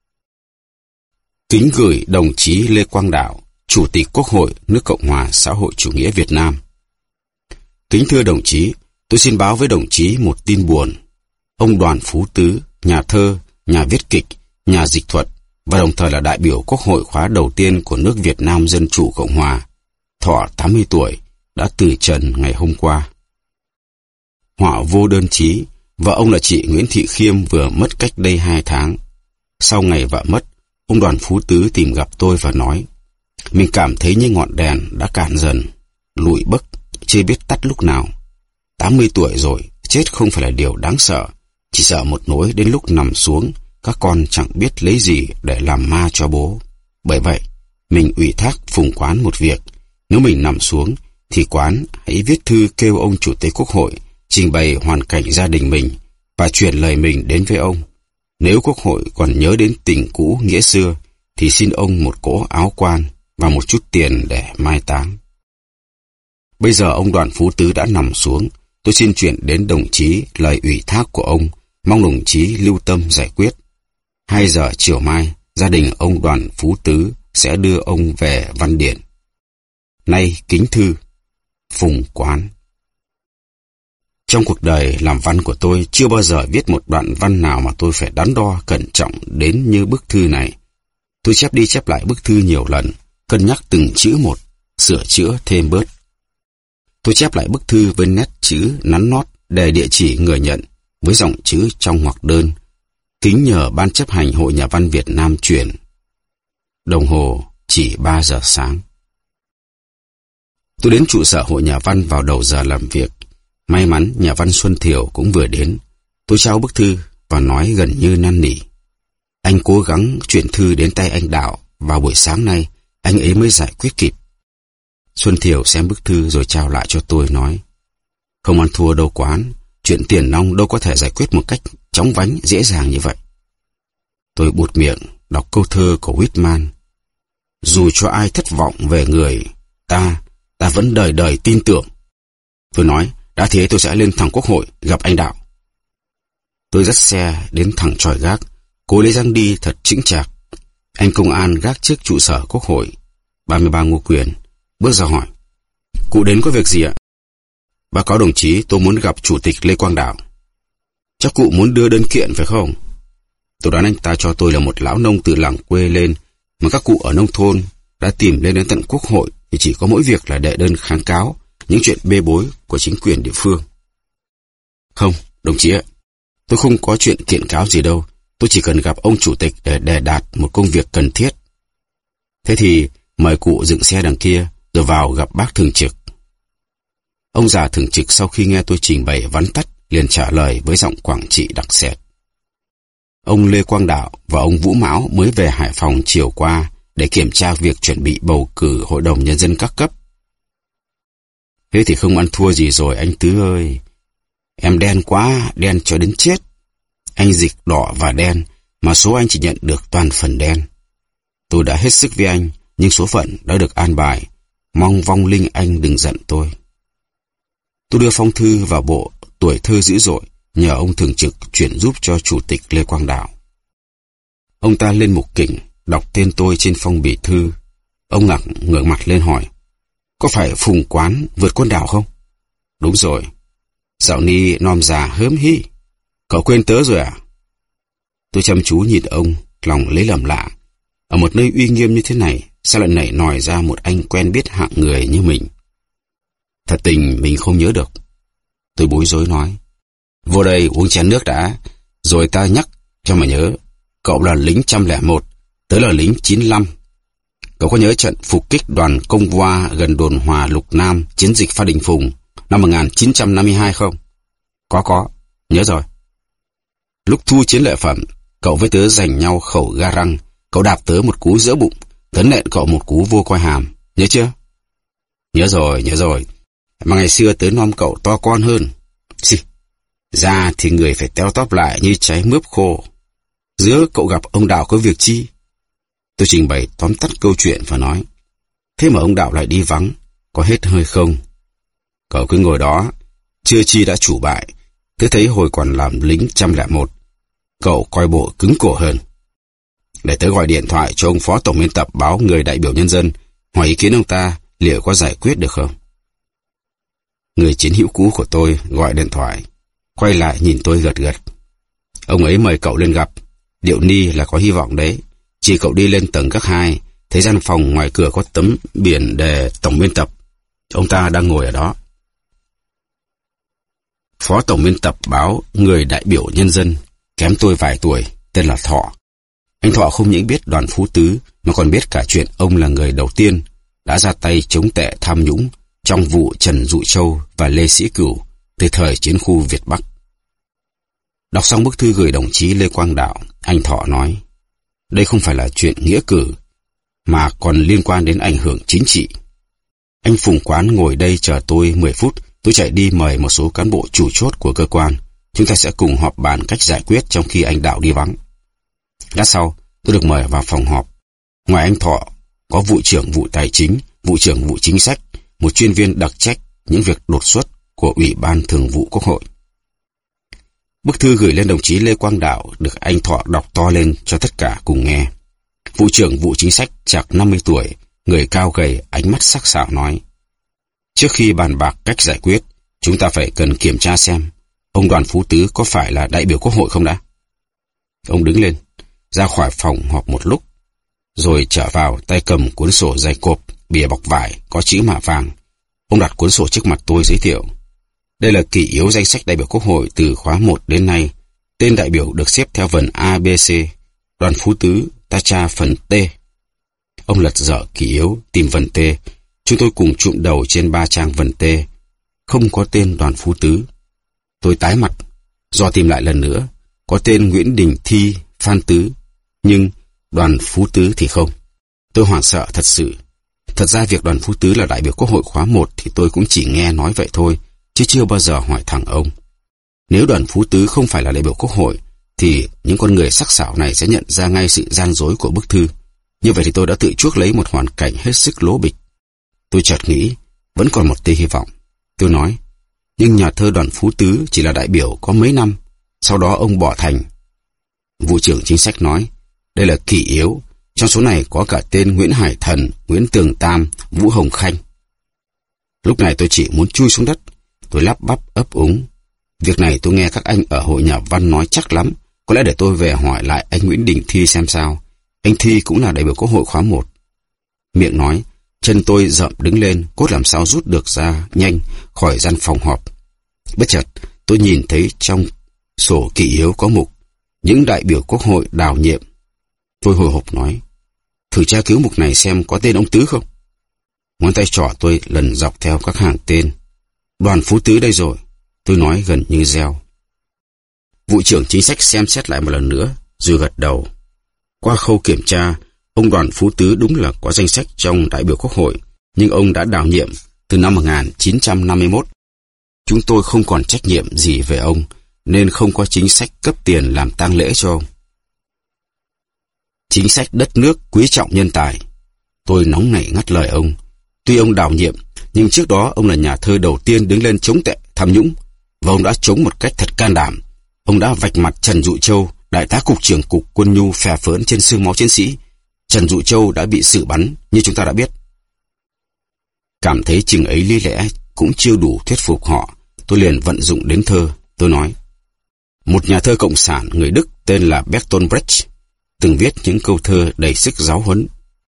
Kính gửi đồng chí Lê Quang Đạo, Chủ tịch Quốc hội nước Cộng hòa xã hội chủ nghĩa Việt Nam. Kính thưa đồng chí, tôi xin báo với đồng chí một tin buồn. Ông Đoàn Phú Tứ, nhà thơ, nhà viết kịch, nhà dịch thuật và đồng thời là đại biểu Quốc hội khóa đầu tiên của nước Việt Nam Dân Chủ Cộng hòa, thọ 80 tuổi, đã từ trần ngày hôm qua. Họa vô đơn chí, vợ ông là chị Nguyễn Thị Khiêm vừa mất cách đây 2 tháng. Sau ngày vợ mất, ông Đoàn Phú Tứ tìm gặp tôi và nói, mình cảm thấy như ngọn đèn đã cạn dần, lụi bấc, chưa biết tắt lúc nào. 80 tuổi rồi, chết không phải là điều đáng sợ, chỉ sợ một nỗi đến lúc nằm xuống, các con chẳng biết lấy gì để làm ma cho bố. Bởi vậy, mình ủy thác Phùng Quán một việc, nếu mình nằm xuống, thì Quán hãy viết thư kêu ông Chủ tịch Quốc hội trình bày hoàn cảnh gia đình mình và truyền lời mình đến với ông. Nếu Quốc hội còn nhớ đến tình cũ nghĩa xưa, thì xin ông một cỗ áo quan và một chút tiền để mai táng. Bây giờ ông Đoàn Phú Tứ đã nằm xuống, tôi xin chuyển đến đồng chí lời ủy thác của ông, mong đồng chí lưu tâm giải quyết. 2 giờ chiều mai, gia đình ông Đoàn Phú Tứ sẽ đưa ông về Văn Điển. Nay kính thư, Phùng Quán. Trong cuộc đời làm văn của tôi chưa bao giờ viết một đoạn văn nào mà tôi phải đắn đo cẩn trọng đến như bức thư này. Tôi chép đi chép lại bức thư nhiều lần, cân nhắc từng chữ một, sửa chữa thêm bớt. Tôi chép lại bức thư với nét chữ nắn nót, đề địa chỉ người nhận với dòng chữ trong ngoặc đơn. Kính nhờ Ban chấp hành Hội Nhà văn Việt Nam chuyển. Đồng hồ chỉ 3 giờ sáng. Tôi đến trụ sở Hội Nhà văn vào đầu giờ làm việc. May mắn nhà văn Xuân Thiều cũng vừa đến. Tôi trao bức thư và nói gần như năn nỉ. Anh cố gắng chuyển thư đến tay anh Đạo vào buổi sáng nay, anh ấy mới giải quyết kịp. Xuân Thiều xem bức thư rồi trao lại cho tôi nói, không ăn thua đâu Quán, chuyện tiền nong đâu có thể giải quyết một cách chóng vánh dễ dàng như vậy. Tôi buột miệng đọc câu thơ của Whitman. Dù cho ai thất vọng về người, ta vẫn đời đời tin tưởng. Tôi nói, đã thế tôi sẽ lên thẳng Quốc hội gặp anh Đạo. Tôi dắt xe đến thẳng chòi gác, cố lấy dáng đi thật chững chạc. Anh công an gác trước trụ sở Quốc hội 33 Ngô Quyền bước ra hỏi, cụ đến có việc gì ạ? Báo cáo đồng chí, tôi muốn gặp Chủ tịch Lê Quang Đạo. Chắc cụ muốn đưa đơn kiện phải không? Tôi đoán anh ta cho tôi là một lão nông từ làng quê lên, mà các cụ ở nông thôn đã tìm lên đến tận Quốc hội thì chỉ có mỗi việc là đệ đơn kháng cáo những chuyện bê bối của chính quyền địa phương. Không, đồng chí ạ, tôi không có chuyện kiện cáo gì đâu, tôi chỉ cần gặp ông Chủ tịch để đề đạt một công việc cần thiết. Thế thì mời cụ dựng xe đằng kia rồi vào gặp bác thường trực. Ông già thường trực sau khi nghe tôi trình bày vắn tắt liền trả lời với giọng Quảng Trị đặc sệt. Ông Lê Quang Đạo và ông Vũ Mão mới về Hải Phòng chiều qua để kiểm tra việc chuẩn bị bầu cử Hội đồng Nhân dân các cấp. Thế thì không ăn thua gì rồi anh Tứ ơi. Em đen quá, đen cho đến chết. Anh dịch đỏ và đen, mà số anh chỉ nhận được toàn phần đen. Tôi đã hết sức với anh, nhưng số phận đã được an bài. Mong vong linh anh đừng giận tôi. Tôi đưa phong thư vào bộ Tuổi Thơ Dữ Dội, nhờ ông thường trực chuyển giúp cho Chủ tịch Lê Quang Đạo. Ông ta lên mục kỉnh, đọc tên tôi trên phong bì thư. Ông ngẩng mặt lên hỏi, có phải Phùng Quán vượt con đảo không? Đúng rồi. Dạo ni nom già hớm hí. Cậu quên tớ rồi à? Tôi chăm chú nhìn ông, lòng lấy làm lạ. Ở một nơi uy nghiêm như thế này, sao lại nảy nòi ra một anh quen biết hạng người như mình? Thật tình mình không nhớ được. Tôi bối rối nói, vô đây uống chén nước đã, rồi ta nhắc cho mà nhớ. Cậu là lính 101, tớ là lính 95. Cậu có nhớ trận phục kích đoàn Công Voa gần đồn Hòa Lục Nam, chiến dịch Pha Đình Phùng năm 1952 không? Có, nhớ rồi. Lúc thu chiến lợi phẩm, cậu với tớ giành nhau khẩu ga răng. Cậu đạp tớ một cú giữa bụng, tớ nện cậu một cú vô coi hàm. Nhớ chưa? Nhớ rồi. Mà ngày xưa tớ nom cậu to con hơn. Da thì người phải teo tóp lại như trái mướp khô. Giữa cậu gặp ông Đạo có việc chi? Tôi trình bày tóm tắt câu chuyện và nói, thế mà ông Đạo lại đi vắng, có hết hơi không? Cậu cứ ngồi đó, chưa chi đã chủ bại. Tớ thấy hồi còn làm lính 101, cậu coi bộ cứng cổ hơn. Để tớ gọi điện thoại cho ông phó tổng biên tập báo Người Đại Biểu Nhân dân, hỏi ý kiến ông ta liệu có giải quyết được không? Người chiến hữu cũ của tôi gọi điện thoại, quay lại nhìn tôi gật gật. Ông ấy mời cậu lên gặp, điệu ni là có hy vọng đấy. Chỉ cậu đi lên tầng gác 2, thấy gian phòng ngoài cửa có tấm biển đề tổng biên tập. Ông ta đang ngồi ở đó. Phó tổng biên tập báo Người Đại Biểu Nhân dân, kém tôi vài tuổi, tên là Thọ. Anh Thọ không những biết Đoàn Phú Tứ, mà còn biết cả chuyện ông là người đầu tiên đã ra tay chống tệ tham nhũng trong vụ Trần Dụ Châu và Lê Sĩ Cửu từ thời chiến khu Việt Bắc. Đọc xong bức thư gửi đồng chí Lê Quang Đạo, anh Thọ nói, đây không phải là chuyện nghĩa cử, mà còn liên quan đến ảnh hưởng chính trị. Anh Phùng Quán ngồi đây chờ tôi 10 phút, tôi chạy đi mời một số cán bộ chủ chốt của cơ quan. Chúng ta sẽ cùng họp bàn cách giải quyết trong khi anh Đạo đi vắng. Lát sau, tôi được mời vào phòng họp. Ngoài anh Thọ, có vụ trưởng vụ tài chính, vụ trưởng vụ chính sách, một chuyên viên đặc trách những việc đột xuất của Ủy ban Thường vụ Quốc hội. Bức thư gửi lên đồng chí Lê Quang Đạo được anh Thọ đọc to lên cho tất cả cùng nghe. Vụ trưởng vụ chính sách chạc 50 tuổi, người cao gầy, ánh mắt sắc sảo nói, trước khi bàn bạc cách giải quyết, chúng ta phải cần kiểm tra xem ông Đoàn Phú Tứ có phải là đại biểu Quốc hội không đã. Ông đứng lên, ra khỏi phòng họp một lúc, rồi trở vào tay cầm cuốn sổ dày cộp, bìa bọc vải, có chữ mạ vàng. Ông đặt cuốn sổ trước mặt tôi giới thiệu. Đây là kỷ yếu danh sách đại biểu Quốc hội từ khóa 1 đến nay. Tên đại biểu được xếp theo vần A, B, C. Đoàn Phú Tứ, ta tra phần T. Ông lật dở kỷ yếu, tìm vần T. Chúng tôi cùng trụm đầu trên 3 trang vần T. Không có tên Đoàn Phú Tứ. Tôi tái mặt, do tìm lại lần nữa. Có tên Nguyễn Đình Thi, Phan Tứ, nhưng Đoàn Phú Tứ thì không. Tôi hoảng sợ thật sự. Thật ra việc Đoàn Phú Tứ là đại biểu Quốc hội khóa 1 thì tôi cũng chỉ nghe nói vậy thôi, chứ chưa bao giờ hỏi thẳng ông. Nếu Đoàn Phú Tứ không phải là đại biểu Quốc hội, thì những con người sắc sảo này sẽ nhận ra ngay sự gian dối của bức thư. Như vậy thì tôi đã tự chuốc lấy một hoàn cảnh hết sức lố bịch. Tôi chợt nghĩ, vẫn còn một tia hy vọng. Tôi nói, nhưng nhà thơ Đoàn Phú Tứ chỉ là đại biểu có mấy năm, sau đó ông bỏ thành. Vụ trưởng chính sách nói, đây là kỷ yếu, trong số này có cả tên Nguyễn Hải Thần, Nguyễn Tường Tam, Vũ Hồng Khanh. Lúc này tôi chỉ muốn chui xuống đất. Tôi lắp bắp ấp úng. Việc này tôi nghe các anh ở hội nhà văn nói chắc lắm. Có lẽ để tôi về hỏi lại anh Nguyễn Đình Thi xem sao. Anh Thi cũng là đại biểu Quốc hội khóa 1. Miệng nói, chân tôi rậm đứng lên, cốt làm sao rút được ra nhanh khỏi gian phòng họp. Bất chợt, tôi nhìn thấy trong sổ kỷ yếu có mục những đại biểu Quốc hội đào nhiệm. Tôi hồi hộp nói, thử tra cứu mục này xem có tên ông Tứ không. Ngón tay trỏ tôi lần dọc theo các hàng tên. Đoàn Phú Tứ đây rồi, tôi nói gần như reo. Vụ trưởng chính sách xem xét lại một lần nữa, rồi gật đầu. Qua khâu kiểm tra, ông Đoàn Phú Tứ đúng là có danh sách trong đại biểu Quốc hội, nhưng ông đã đào nhiệm từ năm 1951. Chúng tôi không còn trách nhiệm gì về ông, nên không có chính sách cấp tiền làm tang lễ cho ông. Chính sách đất nước quý trọng nhân tài. Tôi nóng nảy ngắt lời ông. Tuy ông đảm nhiệm, nhưng trước đó ông là nhà thơ đầu tiên đứng lên chống tệ tham nhũng, và ông đã chống một cách thật can đảm. Ông đã vạch mặt Trần Dụ Châu, đại tá cục trưởng cục quân nhu phè phỡn trên xương máu chiến sĩ. Trần Dụ Châu đã bị xử bắn như chúng ta đã biết. Cảm thấy chừng ấy lý lẽ cũng chưa đủ thuyết phục họ, tôi liền vận dụng đến thơ. Tôi nói, một nhà thơ cộng sản người Đức tên là Bertolt Brecht từng viết những câu thơ đầy sức giáo huấn.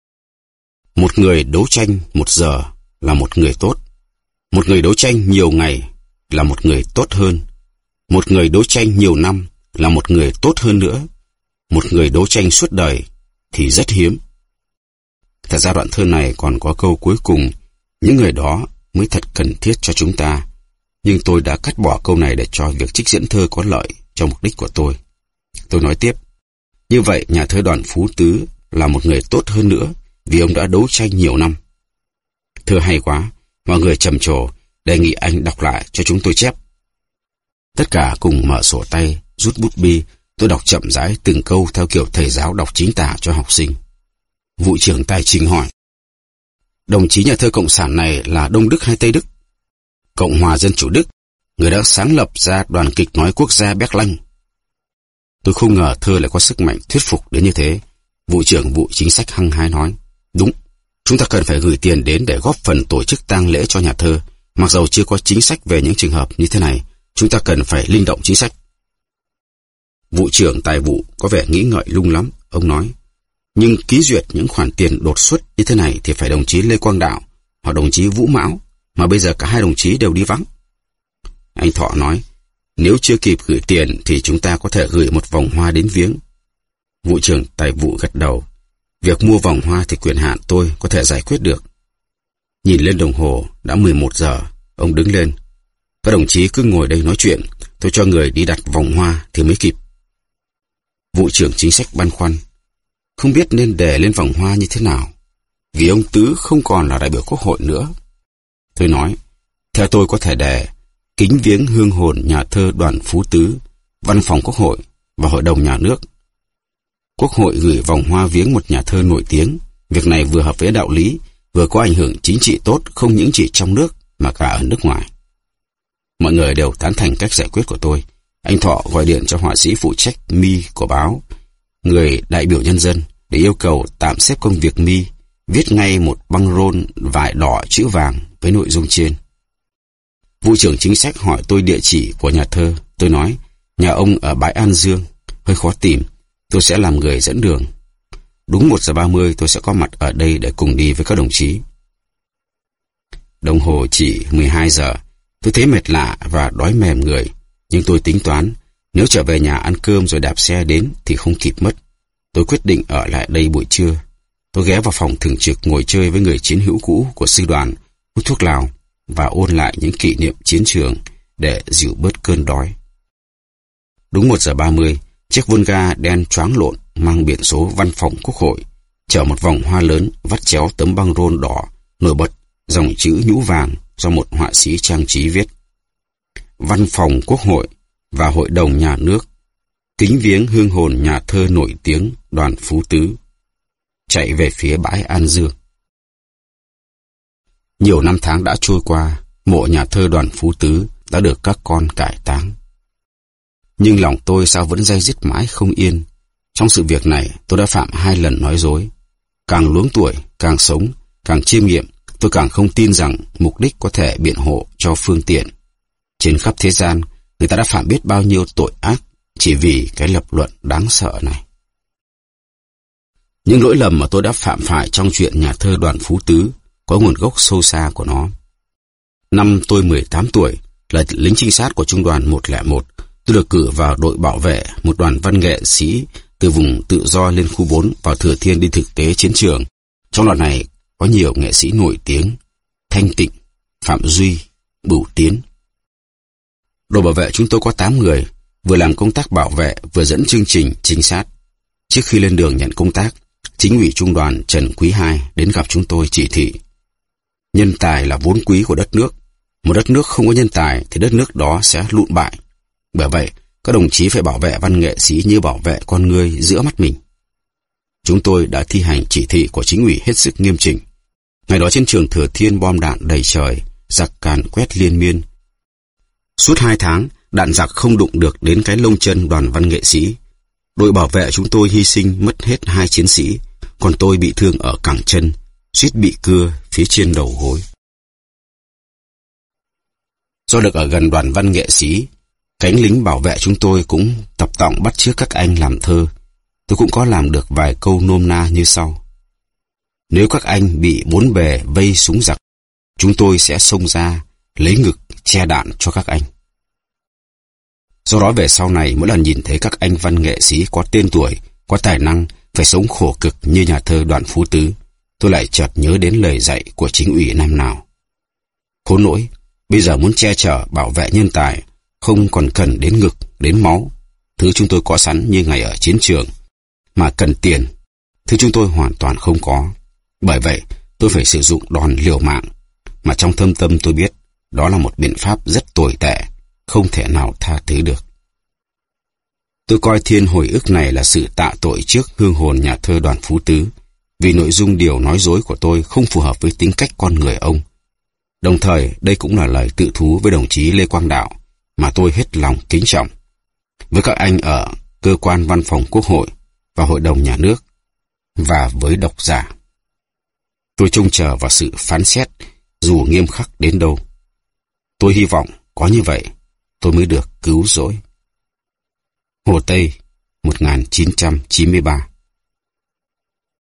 Một người đấu tranh 1 giờ là một người tốt. Một người đấu tranh nhiều ngày là một người tốt hơn. Một người đấu tranh nhiều năm là một người tốt hơn nữa. Một người đấu tranh suốt đời thì rất hiếm. Thật ra đoạn thơ này còn có câu cuối cùng, những người đó mới thật cần thiết cho chúng ta. Nhưng tôi đã cắt bỏ câu này để cho việc trích dẫn thơ có lợi cho mục đích của tôi. Tôi nói tiếp, như vậy nhà thơ Đoàn Phú Tứ là một người tốt hơn nữa vì ông đã đấu tranh nhiều năm. Thơ hay quá, mọi người trầm trồ, đề nghị anh đọc lại cho chúng tôi chép. Tất cả cùng mở sổ tay, rút bút bi, tôi đọc chậm rãi từng câu theo kiểu thầy giáo đọc chính tả cho học sinh. Vụ trưởng tài chính hỏi, đồng chí nhà thơ cộng sản này là Đông Đức hay Tây Đức? Cộng hòa Dân chủ Đức, người đã sáng lập ra đoàn kịch nói quốc gia Berlin. Tôi không ngờ thơ lại có sức mạnh thuyết phục đến như thế. Vụ trưởng vụ chính sách hăng hái nói, đúng, chúng ta cần phải gửi tiền đến để góp phần tổ chức tang lễ cho nhà thơ. Mặc dầu chưa có chính sách về những trường hợp như thế này, chúng ta cần phải linh động chính sách. Vụ trưởng tài vụ có vẻ nghĩ ngợi lung lắm. Ông nói, nhưng ký duyệt những khoản tiền đột xuất như thế này thì phải đồng chí Lê Quang Đạo hoặc đồng chí Vũ Mão, mà bây giờ cả hai đồng chí đều đi vắng. Anh Thọ nói, nếu chưa kịp gửi tiền thì chúng ta có thể gửi một vòng hoa đến viếng. Vụ trưởng tài vụ gật đầu, việc mua vòng hoa thì quyền hạn tôi có thể giải quyết được. Nhìn lên đồng hồ đã 11 giờ, ông đứng lên. Các đồng chí cứ ngồi đây nói chuyện, tôi cho người đi đặt vòng hoa thì mới kịp. Vụ trưởng chính sách băn khoăn, không biết nên đề lên vòng hoa như thế nào, vì ông Tứ không còn là đại biểu quốc hội nữa. Tôi nói, theo tôi có thể đề kính viếng hương hồn nhà thơ Đoàn Phú Tứ, Văn phòng Quốc hội và Hội đồng Nhà nước. Quốc hội gửi vòng hoa viếng một nhà thơ nổi tiếng. Việc này vừa hợp với đạo lý, vừa có ảnh hưởng chính trị tốt không những chỉ trong nước mà cả ở nước ngoài. Mọi người đều tán thành cách giải quyết của tôi. Anh Thọ gọi điện cho họa sĩ phụ trách Mi của báo, người đại biểu nhân dân, để yêu cầu tạm xếp công việc Mi viết ngay một băng rôn vải đỏ chữ vàng với nội dung trên. Vụ trưởng chính sách hỏi tôi địa chỉ của nhà thơ. Tôi nói, nhà ông ở bãi An Dương, hơi khó tìm, tôi sẽ làm người dẫn đường. Đúng 1:30 tôi sẽ có mặt ở đây để cùng đi với các đồng chí. Đồng hồ chỉ 12 giờ, tôi thấy mệt lạ và đói mềm người, nhưng tôi tính toán, nếu trở về nhà ăn cơm rồi đạp xe đến thì không kịp mất. Tôi quyết định ở lại đây buổi trưa. Tôi ghé vào phòng thường trực ngồi chơi với người chiến hữu cũ của sư đoàn, hút thuốc lào và ôn lại những kỷ niệm chiến trường để dịu bớt cơn đói. Đúng 1:30, chiếc Volga đen choáng lộn mang biển số Văn phòng Quốc hội chở một vòng hoa lớn vắt chéo tấm băng rôn đỏ nổi bật dòng chữ nhũ vàng do một họa sĩ trang trí viết: Văn phòng Quốc hội và Hội đồng Nhà nước kính viếng hương hồn nhà thơ nổi tiếng Đoàn Phú Tứ, chạy về phía bãi An Dương. Nhiều năm tháng đã trôi qua, mộ nhà thơ Đoàn Phú Tứ đã được các con cải táng. Nhưng lòng tôi sao vẫn day dứt mãi không yên. Trong sự việc này tôi đã phạm 2 lần nói dối. Càng luống tuổi, càng sống, càng chiêm nghiệm, tôi càng không tin rằng mục đích có thể biện hộ cho phương tiện. Trên khắp thế gian, người ta đã phạm biết bao nhiêu tội ác chỉ vì cái lập luận đáng sợ này. Những lỗi lầm mà tôi đã phạm phải trong chuyện nhà thơ Đoàn Phú Tứ có nguồn gốc sâu xa của nó. Năm tôi 18 tuổi, là lính trinh sát của trung đoàn 101, tôi được cử vào đội bảo vệ một đoàn văn nghệ sĩ từ vùng tự do lên khu 4 vào Thừa Thiên đi thực tế chiến trường. Trong đoàn này có nhiều nghệ sĩ nổi tiếng: Thanh Tịnh, Phạm Duy, Bửu Tiến. Đội bảo vệ chúng tôi có 8 người, vừa làm công tác bảo vệ vừa dẫn chương trình trinh sát. Trước khi lên đường nhận công tác, chính ủy trung đoàn Trần Quý II đến gặp chúng tôi chỉ thị: nhân tài là vốn quý của đất nước. Một đất nước không có nhân tài thì đất nước đó sẽ lụn bại. Bởi vậy, các đồng chí phải bảo vệ văn nghệ sĩ như bảo vệ con ngươi giữa mắt mình. Chúng tôi đã thi hành chỉ thị của chính ủy hết sức nghiêm chỉnh. Ngày đó trên trường Thừa Thiên bom đạn đầy trời, giặc càn quét liên miên. Suốt 2 tháng, đạn giặc không đụng được đến cái lông chân đoàn văn nghệ sĩ. Đội bảo vệ chúng tôi hy sinh mất hết 2 chiến sĩ, còn tôi bị thương ở cẳng chân, suýt bị cưa phía trên đầu gối. Do được ở gần đoàn văn nghệ sĩ, cánh lính bảo vệ chúng tôi cũng tập tọng bắt chước các anh làm thơ. Tôi cũng có làm được vài câu nôm na như sau: nếu các anh bị 4 bề vây súng giặc, chúng tôi sẽ xông ra, lấy ngực che đạn cho các anh. Do đó về sau này, mỗi lần nhìn thấy các anh văn nghệ sĩ có tên tuổi, có tài năng, phải sống khổ cực như nhà thơ Đoàn Phú Tứ, tôi lại chợt nhớ đến lời dạy của chính ủy năm nào: khốn nỗi, bây giờ muốn che chở bảo vệ nhân tài, không còn cần đến ngực, đến máu, thứ chúng tôi có sẵn như ngày ở chiến trường, mà cần tiền, thứ chúng tôi hoàn toàn không có. Bởi vậy, tôi phải sử dụng đòn liều mạng, mà trong thâm tâm tôi biết đó là một biện pháp rất tồi tệ, không thể nào tha thứ được. Tôi coi thiên hồi ức này là sự tạ tội trước hương hồn nhà thơ Đoàn Phú Tứ, vì nội dung điều nói dối của tôi không phù hợp với tính cách con người ông. Đồng thời, đây cũng là lời tự thú với đồng chí Lê Quang Đạo mà tôi hết lòng kính trọng. Với các anh ở cơ quan văn phòng Quốc hội và Hội đồng Nhà nước, và với độc giả, tôi trông chờ vào sự phán xét dù nghiêm khắc đến đâu. Tôi hy vọng có như vậy tôi mới được cứu rỗi. Hồ Tây, 1993.